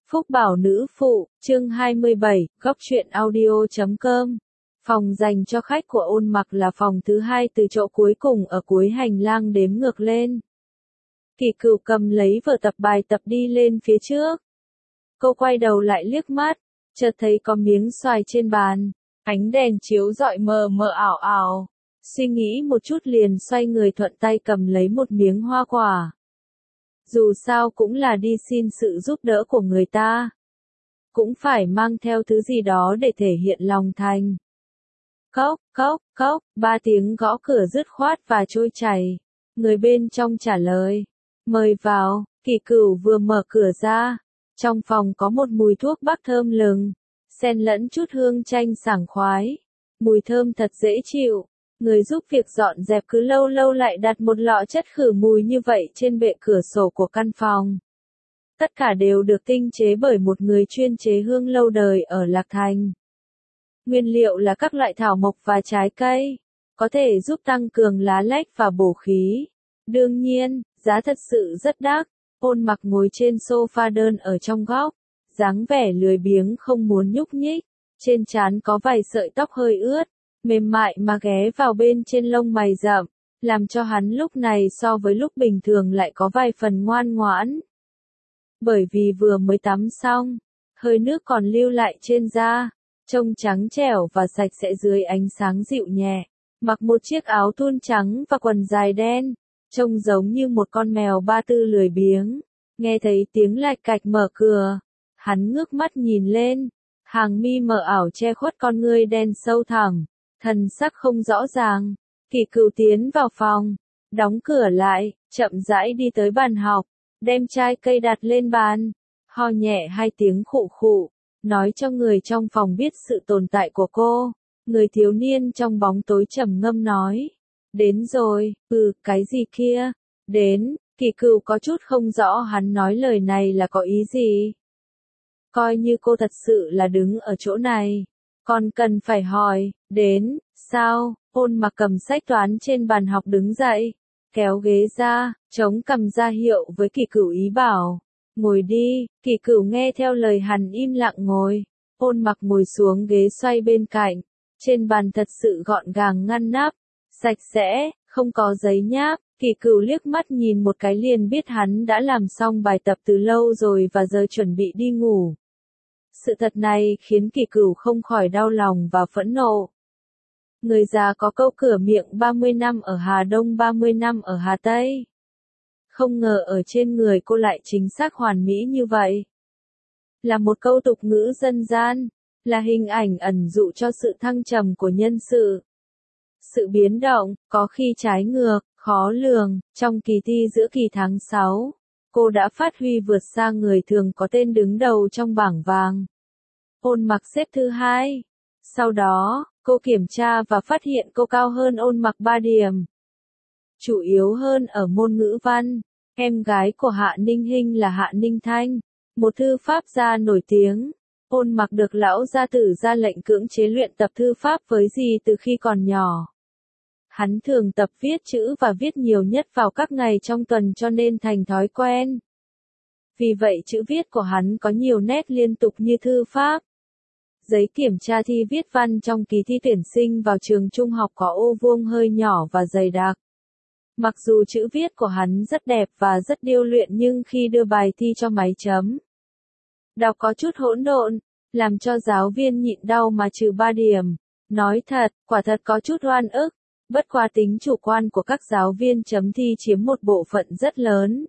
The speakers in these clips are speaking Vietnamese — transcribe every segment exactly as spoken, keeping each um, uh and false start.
Phúc Bảo Nữ Phụ, chương hai mươi bảy, góc truyện audio chấm com. Phòng dành cho khách của Ôn Mặc là phòng thứ hai từ chỗ cuối cùng ở cuối hành lang đếm ngược lên. Kỳ Cửu cầm lấy vở tập bài tập đi lên phía trước. Cô quay đầu lại liếc mắt, chợt thấy có miếng xoài trên bàn, ánh đèn chiếu rọi mờ mờ ảo ảo. Suy nghĩ một chút liền xoay người thuận tay cầm lấy một miếng hoa quả. Dù sao cũng là đi xin sự giúp đỡ của người ta. Cũng phải mang theo thứ gì đó để thể hiện lòng thành. Cốc, cốc, cốc, ba tiếng gõ cửa dứt khoát và trôi chảy. Người bên trong trả lời. Mời vào. Kỳ Cửu vừa mở cửa ra. Trong phòng có một mùi thuốc bắc thơm lừng. Xen lẫn chút hương chanh sảng khoái. Mùi thơm thật dễ chịu. Người giúp việc dọn dẹp cứ lâu lâu lại đặt một lọ chất khử mùi như vậy trên bệ cửa sổ của căn phòng. Tất cả đều được tinh chế bởi một người chuyên chế hương lâu đời ở Lạc Thành. Nguyên liệu là các loại thảo mộc và trái cây, có thể giúp tăng cường lá lách và bổ khí. Đương nhiên, giá thật sự rất đắt. Ôn Mặc ngồi trên sofa đơn ở trong góc, dáng vẻ lười biếng không muốn nhúc nhích, trên trán có vài sợi tóc hơi ướt, mềm mại mà ghé vào bên trên lông mày rậm, làm cho hắn lúc này so với lúc bình thường lại có vài phần ngoan ngoãn. Bởi vì vừa mới tắm xong, hơi nước còn lưu lại trên da, trông trắng trẻo và sạch sẽ dưới ánh sáng dịu nhẹ, mặc một chiếc áo thun trắng và quần dài đen, trông giống như một con mèo ba tư lười biếng. Nghe thấy tiếng lạch cạch mở cửa, hắn ngước mắt nhìn lên, hàng mi mờ ảo che khuất con ngươi đen sâu thẳm. Thần sắc không rõ ràng. Kỳ Cửu tiến vào phòng, đóng cửa lại, chậm rãi đi tới bàn học, đem chai cây đặt lên bàn, ho nhẹ hai tiếng khụ khụ, nói cho người trong phòng biết sự tồn tại của cô. Người thiếu niên trong bóng tối trầm ngâm nói, đến rồi. Ừ, cái gì kia? Đến. Kỳ Cửu có chút không rõ hắn nói lời này là có ý gì. Coi như cô thật sự là đứng ở chỗ này, còn cần phải hỏi, đến, sao? Ôn Mặc cầm sách toán trên bàn học đứng dậy, kéo ghế ra, chống cằm ra hiệu với Kỳ Cửu ý bảo, ngồi đi. Kỳ Cửu nghe theo lời hắn im lặng ngồi. Ôn Mặc ngồi xuống ghế xoay bên cạnh, trên bàn thật sự gọn gàng ngăn nắp, sạch sẽ, không có giấy nháp. Kỳ Cửu liếc mắt nhìn một cái liền biết hắn đã làm xong bài tập từ lâu rồi và giờ chuẩn bị đi ngủ. Sự thật này khiến Kỳ Cửu không khỏi đau lòng và phẫn nộ. Người già có câu cửa miệng ba mươi năm ở Hà Đông ba mươi năm ở Hà Tây. Không ngờ ở trên người cô lại chính xác hoàn mỹ như vậy. Là một câu tục ngữ dân gian, là hình ảnh ẩn dụ cho sự thăng trầm của nhân sự. Sự biến động, có khi trái ngược, khó lường. Trong kỳ thi giữa kỳ tháng sáu, cô đã phát huy vượt xa người thường có tên đứng đầu trong bảng vàng. Ôn Mặc xếp thứ hai. Sau đó, cô kiểm tra và phát hiện cô cao hơn Ôn Mặc ba điểm. Chủ yếu hơn ở môn ngữ văn. Em gái của Hạ Ninh Hinh là Hạ Ninh Thanh, một thư pháp gia nổi tiếng. Ôn Mặc được lão gia tử ra lệnh cưỡng chế luyện tập thư pháp với dì từ khi còn nhỏ. Hắn thường tập viết chữ và viết nhiều nhất vào các ngày trong tuần cho nên thành thói quen. Vì vậy chữ viết của hắn có nhiều nét liên tục như thư pháp. Giấy kiểm tra thi viết văn trong kỳ thi tuyển sinh vào trường trung học có ô vuông hơi nhỏ và dày đặc. Mặc dù chữ viết của hắn rất đẹp và rất điêu luyện nhưng khi đưa bài thi cho máy chấm, đọc có chút hỗn độn, làm cho giáo viên nhịn đau mà trừ ba điểm. Nói thật, quả thật có chút oan ức. Bất quá tính chủ quan của các giáo viên chấm thi chiếm một bộ phận rất lớn.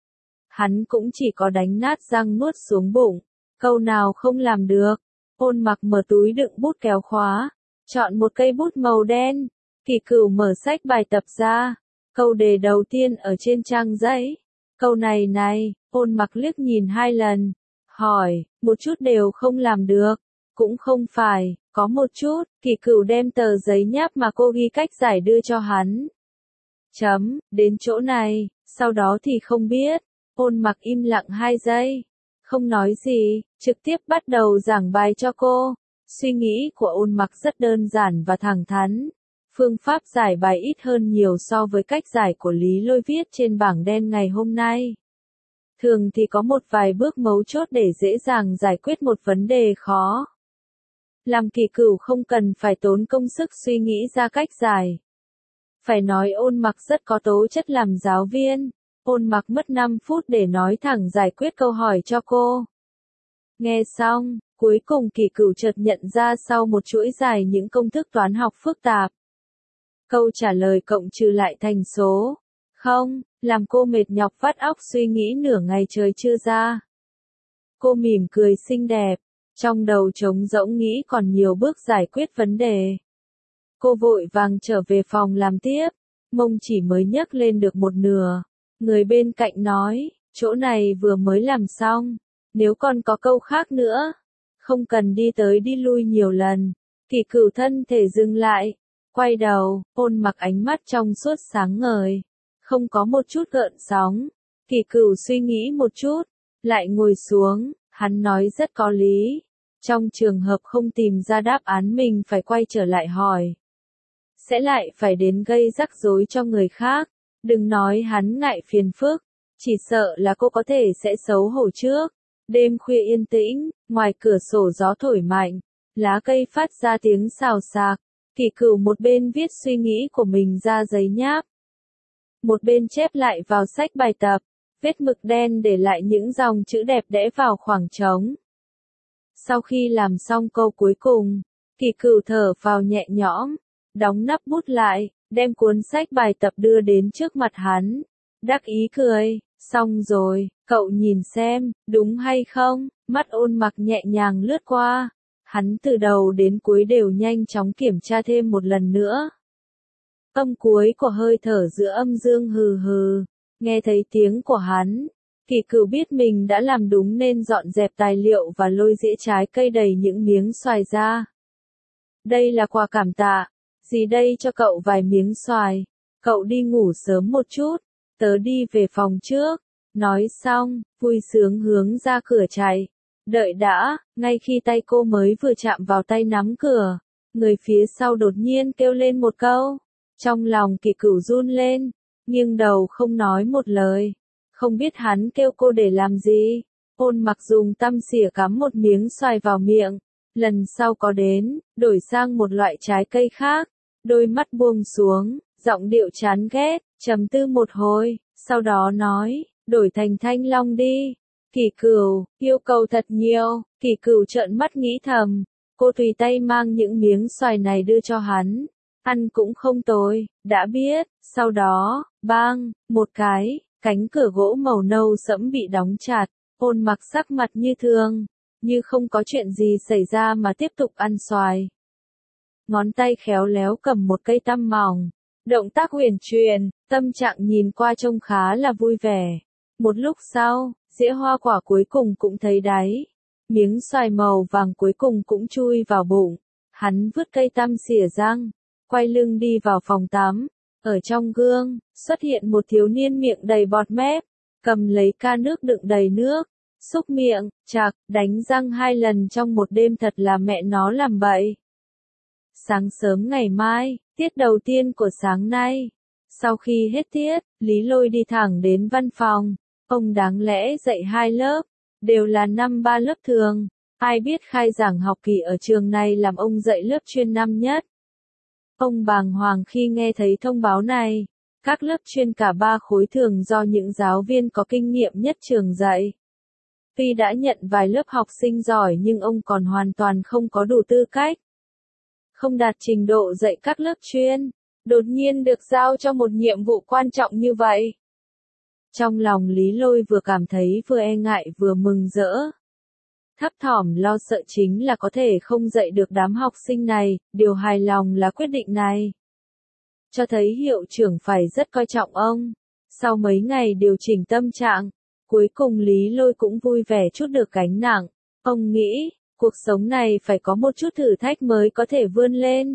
Hắn cũng chỉ có đánh nát răng nuốt xuống bụng, câu nào không làm được. Ôn Mặc mở túi đựng bút kéo khóa, chọn một cây bút màu đen. Kỳ Cửu mở sách bài tập ra, câu đề đầu tiên ở trên trang giấy. Câu này này, Ôn Mặc liếc nhìn hai lần, hỏi, một chút đều không làm được. Cũng không phải, có một chút. Kỳ Cửu đem tờ giấy nháp mà cô ghi cách giải đưa cho hắn. Chấm, đến chỗ này, sau đó thì không biết. Ôn Mặc im lặng hai giây, không nói gì, trực tiếp bắt đầu giảng bài cho cô. Suy nghĩ của Ôn Mặc rất đơn giản và thẳng thắn. Phương pháp giải bài ít hơn nhiều so với cách giải của Lý Lôi viết trên bảng đen ngày hôm nay. Thường thì có một vài bước mấu chốt để dễ dàng giải quyết một vấn đề khó. Làm kỳ cửu không cần phải tốn công sức suy nghĩ ra cách giải. Phải nói Ôn Mặc rất có tố chất làm giáo viên. Ôn Mặc mất năm phút để nói thẳng giải quyết câu hỏi cho cô. Nghe xong, cuối cùng kỳ cửu chợt nhận ra sau một chuỗi dài những công thức toán học phức tạp. Câu trả lời cộng trừ lại thành số. Không, làm cô mệt nhọc vắt óc suy nghĩ nửa ngày trời chưa ra. Cô mỉm cười xinh đẹp, trong đầu trống rỗng nghĩ còn nhiều bước giải quyết vấn đề. Cô vội vàng trở về phòng làm tiếp, mông chỉ mới nhấc lên được một nửa. Người bên cạnh nói, chỗ này vừa mới làm xong, nếu còn có câu khác nữa, không cần đi tới đi lui nhiều lần. Kỳ cửu thân thể dừng lại, quay đầu, Ôn Mặc ánh mắt trong suốt sáng ngời, không có một chút gợn sóng. Kỳ cửu suy nghĩ một chút, lại ngồi xuống, hắn nói rất có lý. Trong trường hợp không tìm ra đáp án mình phải quay trở lại hỏi. Sẽ lại phải đến gây rắc rối cho người khác. Đừng nói hắn ngại phiền phức, chỉ sợ là cô có thể sẽ xấu hổ trước. Đêm khuya yên tĩnh, ngoài cửa sổ gió thổi mạnh, lá cây phát ra tiếng xào xạc. Kỳ cửu một bên viết suy nghĩ của mình ra giấy nháp, một bên chép lại vào sách bài tập, vết mực đen để lại những dòng chữ đẹp đẽ vào khoảng trống. Sau khi làm xong câu cuối cùng, Kỳ cửu thở vào nhẹ nhõm, đóng nắp bút lại, đem cuốn sách bài tập đưa đến trước mặt hắn. Đắc ý cười, xong rồi, cậu nhìn xem, đúng hay không? Mắt Ôn Mặc nhẹ nhàng lướt qua. Hắn từ đầu đến cuối đều nhanh chóng kiểm tra thêm một lần nữa. Âm cuối của hơi thở giữa âm dương hừ hừ. Nghe thấy tiếng của hắn, Kỳ cửu biết mình đã làm đúng nên dọn dẹp tài liệu và lôi dĩa trái cây đầy những miếng xoài ra. Đây là quà cảm tạ. Gì đây cho cậu vài miếng xoài. Cậu đi ngủ sớm một chút, tớ đi về phòng trước. Nói xong, vui sướng hướng ra cửa chạy. Đợi đã, ngay khi tay cô mới vừa chạm vào tay nắm cửa, người phía sau đột nhiên kêu lên một câu. Trong lòng Kỳ cửu run lên, nghiêng đầu không nói một lời. Không biết hắn kêu cô để làm gì. Ôn Mặc dùng tăm xỉa cắm một miếng xoài vào miệng. Lần sau có đến, đổi sang một loại trái cây khác. Đôi mắt buông xuống, giọng điệu chán ghét, trầm tư một hồi, sau đó nói, đổi thành thanh long đi. Kỳ cửu, yêu cầu thật nhiều. Kỳ cửu trợn mắt nghĩ thầm, cô tùy tay mang những miếng xoài này đưa cho hắn. Ăn cũng không tồi, đã biết. Sau đó, bang, một cái, cánh cửa gỗ màu nâu sẫm bị đóng chặt. Ôn Mặc sắc mặt như thường, như không có chuyện gì xảy ra mà tiếp tục ăn xoài. Ngón tay khéo léo cầm một cây tăm mỏng. Động tác huyền truyền, tâm trạng nhìn qua trông khá là vui vẻ. Một lúc sau, dĩa hoa quả cuối cùng cũng thấy đáy. Miếng xoài màu vàng cuối cùng cũng chui vào bụng. Hắn vứt cây tăm xỉa răng, quay lưng đi vào phòng tắm. Ở trong gương, xuất hiện một thiếu niên miệng đầy bọt mép, cầm lấy ca nước đựng đầy nước, xúc miệng, chạc, đánh răng hai lần trong một đêm thật là mẹ nó làm bậy. Sáng sớm ngày mai, tiết đầu tiên của sáng nay. Sau khi hết tiết, Lý Lôi đi thẳng đến văn phòng. Ông đáng lẽ dạy hai lớp, đều là năm ba lớp thường. Ai biết khai giảng học kỳ ở trường này làm ông dạy lớp chuyên năm nhất. Ông bàng hoàng khi nghe thấy thông báo này. Các lớp chuyên cả ba khối thường do những giáo viên có kinh nghiệm nhất trường dạy. Tuy đã nhận vài lớp học sinh giỏi nhưng ông còn hoàn toàn không có đủ tư cách. Không đạt trình độ dạy các lớp chuyên, đột nhiên được giao cho một nhiệm vụ quan trọng như vậy. Trong lòng Lý Lôi vừa cảm thấy vừa e ngại vừa mừng rỡ. Thấp thỏm lo sợ chính là có thể không dạy được đám học sinh này, điều hài lòng là quyết định này. Cho thấy hiệu trưởng phải rất coi trọng ông. Sau mấy ngày điều chỉnh tâm trạng, cuối cùng Lý Lôi cũng vui vẻ chút được gánh nặng. Ông nghĩ, cuộc sống này phải có một chút thử thách mới có thể vươn lên.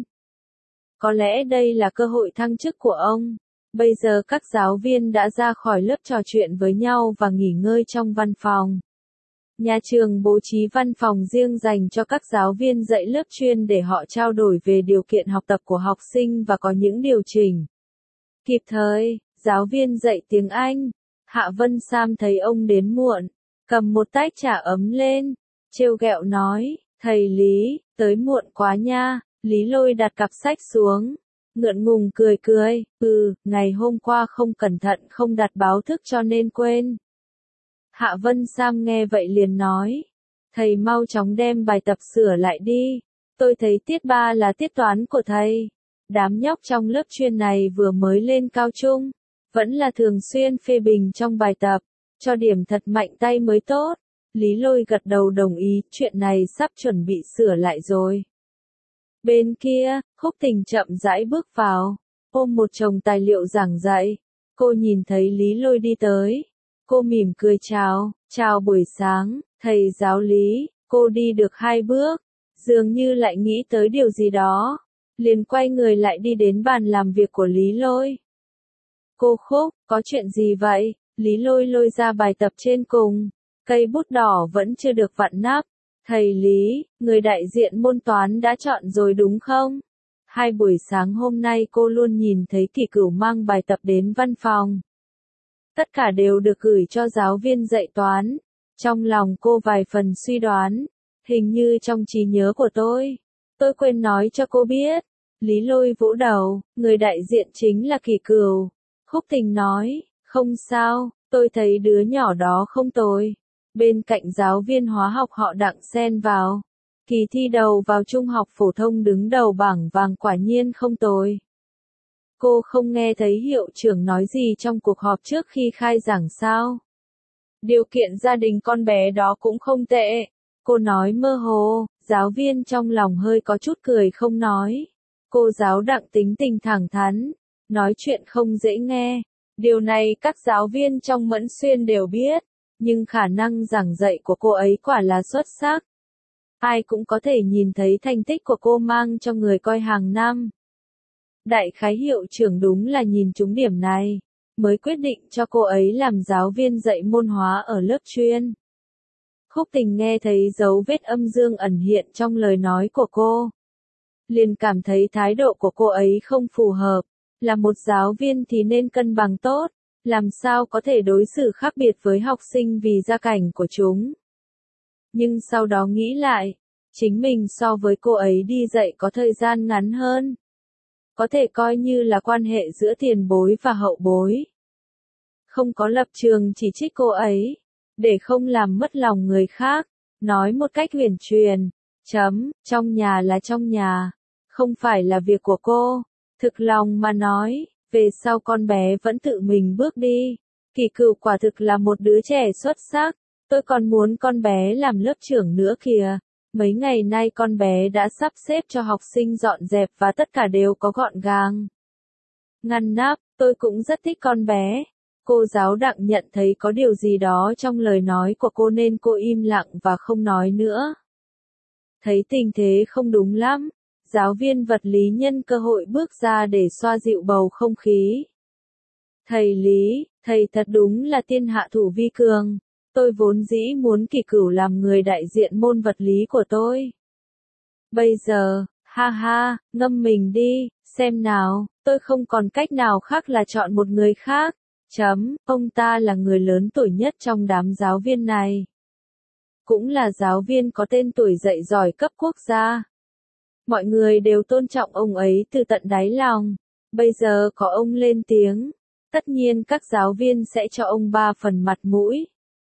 Có lẽ đây là cơ hội thăng chức của ông. Bây giờ các giáo viên đã ra khỏi lớp trò chuyện với nhau và nghỉ ngơi trong văn phòng. Nhà trường bố trí văn phòng riêng dành cho các giáo viên dạy lớp chuyên để họ trao đổi về điều kiện học tập của học sinh và có những điều chỉnh kịp thời. Giáo viên dạy tiếng Anh, Hạ Vân Sam thấy ông đến muộn, cầm một tách trà ấm lên, trêu ghẹo nói, thầy Lý, tới muộn quá nha. Lý Lôi đặt cặp sách xuống, ngượng ngùng cười cười, ừ, ngày hôm qua không cẩn thận không đặt báo thức cho nên quên. Hạ Vân Sam nghe vậy liền nói, thầy mau chóng đem bài tập sửa lại đi, tôi thấy tiết ba là tiết toán của thầy. Đám nhóc trong lớp chuyên này vừa mới lên cao trung, vẫn là thường xuyên phê bình trong bài tập, cho điểm thật mạnh tay mới tốt. Lý Lôi gật đầu đồng ý, chuyện này sắp chuẩn bị sửa lại rồi. Bên kia, Khúc Tình chậm rãi bước vào, ôm một chồng tài liệu giảng dạy. Cô nhìn thấy Lý Lôi đi tới. Cô mỉm cười chào, chào buổi sáng, thầy giáo Lý. Cô đi được hai bước, dường như lại nghĩ tới điều gì đó, liền quay người lại đi đến bàn làm việc của Lý Lôi. Cô Khúc, có chuyện gì vậy? Lý Lôi lôi ra bài tập trên cùng, cây bút đỏ vẫn chưa được vặn nắp. Thầy Lý, người đại diện môn toán đã chọn rồi đúng không? Hai buổi sáng hôm nay cô luôn nhìn thấy Kỳ Cửu mang bài tập đến văn phòng. Tất cả đều được gửi cho giáo viên dạy toán. Trong lòng cô vài phần suy đoán, hình như trong trí nhớ của tôi, tôi quên nói cho cô biết. Lý Lôi vỗ đầu, người đại diện chính là Kỳ Cửu. Khúc Tình nói, không sao, tôi thấy đứa nhỏ đó không tồi. Bên cạnh giáo viên hóa học họ Đặng xen vào. Kỳ thi đầu vào trung học phổ thông đứng đầu bảng vàng quả nhiên không tồi. Cô không nghe thấy hiệu trưởng nói gì trong cuộc họp trước khi khai giảng sao? Điều kiện gia đình con bé đó cũng không tệ. Cô nói mơ hồ, giáo viên trong lòng hơi có chút cười không nói. Cô giáo Đặng tính tình thẳng thắn, nói chuyện không dễ nghe. Điều này các giáo viên trong Mẫn Xuyên đều biết, nhưng khả năng giảng dạy của cô ấy quả là xuất sắc. Ai cũng có thể nhìn thấy thành tích của cô mang cho người coi hàng năm. Đại khái hiệu trưởng đúng là nhìn trúng điểm này, mới quyết định cho cô ấy làm giáo viên dạy môn hóa ở lớp chuyên. Khúc Tình nghe thấy dấu vết âm dương ẩn hiện trong lời nói của cô. Liền cảm thấy thái độ của cô ấy không phù hợp, là một giáo viên thì nên cân bằng tốt, làm sao có thể đối xử khác biệt với học sinh vì gia cảnh của chúng. Nhưng sau đó nghĩ lại, chính mình so với cô ấy đi dạy có thời gian ngắn hơn. Có thể coi như là quan hệ giữa tiền bối và hậu bối. Không có lập trường chỉ trích cô ấy, để không làm mất lòng người khác, nói một cách huyền truyền, chấm, trong nhà là trong nhà, không phải là việc của cô. Thực lòng mà nói, về sau con bé vẫn tự mình bước đi. Kỳ Cửu quả thực là một đứa trẻ xuất sắc, tôi còn muốn con bé làm lớp trưởng nữa kìa. Mấy ngày nay con bé đã sắp xếp cho học sinh dọn dẹp và tất cả đều có gọn gàng. Ngăn nắp, tôi cũng rất thích con bé. Cô giáo Đặng nhận thấy có điều gì đó trong lời nói của cô nên cô im lặng và không nói nữa. Thấy tình thế không đúng lắm, giáo viên vật lý nhân cơ hội bước ra để xoa dịu bầu không khí. Thầy Lý, thầy thật đúng là thiên hạ thủ vi cường. Tôi vốn dĩ muốn Kỳ Cửu làm người đại diện môn vật lý của tôi. Bây giờ, ha ha, ngâm mình đi, xem nào, tôi không còn cách nào khác là chọn một người khác. Chấm, ông ta là người lớn tuổi nhất trong đám giáo viên này. Cũng là giáo viên có tên tuổi dạy giỏi cấp quốc gia. Mọi người đều tôn trọng ông ấy từ tận đáy lòng. Bây giờ có ông lên tiếng, tất nhiên các giáo viên sẽ cho ông ba phần mặt mũi.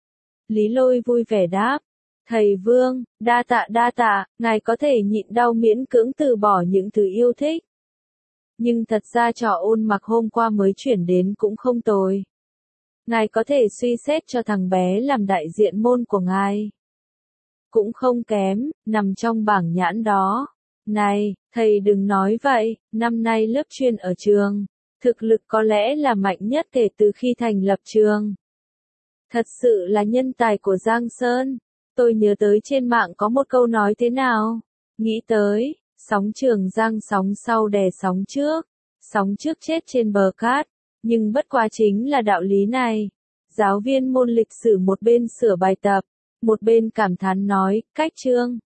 Lý Lôi vui vẻ đáp, thầy Vương, đa tạ đa tạ, ngài có thể nhịn đau miễn cưỡng từ bỏ những thứ yêu thích. Nhưng thật ra trò Ôn Mặc hôm qua mới chuyển đến cũng không tồi. Ngài có thể suy xét cho thằng bé làm đại diện môn của ngài. Cũng không kém, nằm trong bảng nhãn đó. Này, thầy đừng nói vậy, năm nay lớp chuyên ở trường, thực lực có lẽ là mạnh nhất kể từ khi thành lập trường. Thật sự là nhân tài của Giang Sơn. Tôi nhớ tới trên mạng có một câu nói thế nào? Nghĩ tới, sóng Trường Giang sóng sau đè sóng trước, sóng trước chết trên bờ cát, nhưng bất quá chính là đạo lý này. Giáo viên môn lịch sử một bên sửa bài tập, một bên cảm thán nói, cách chương,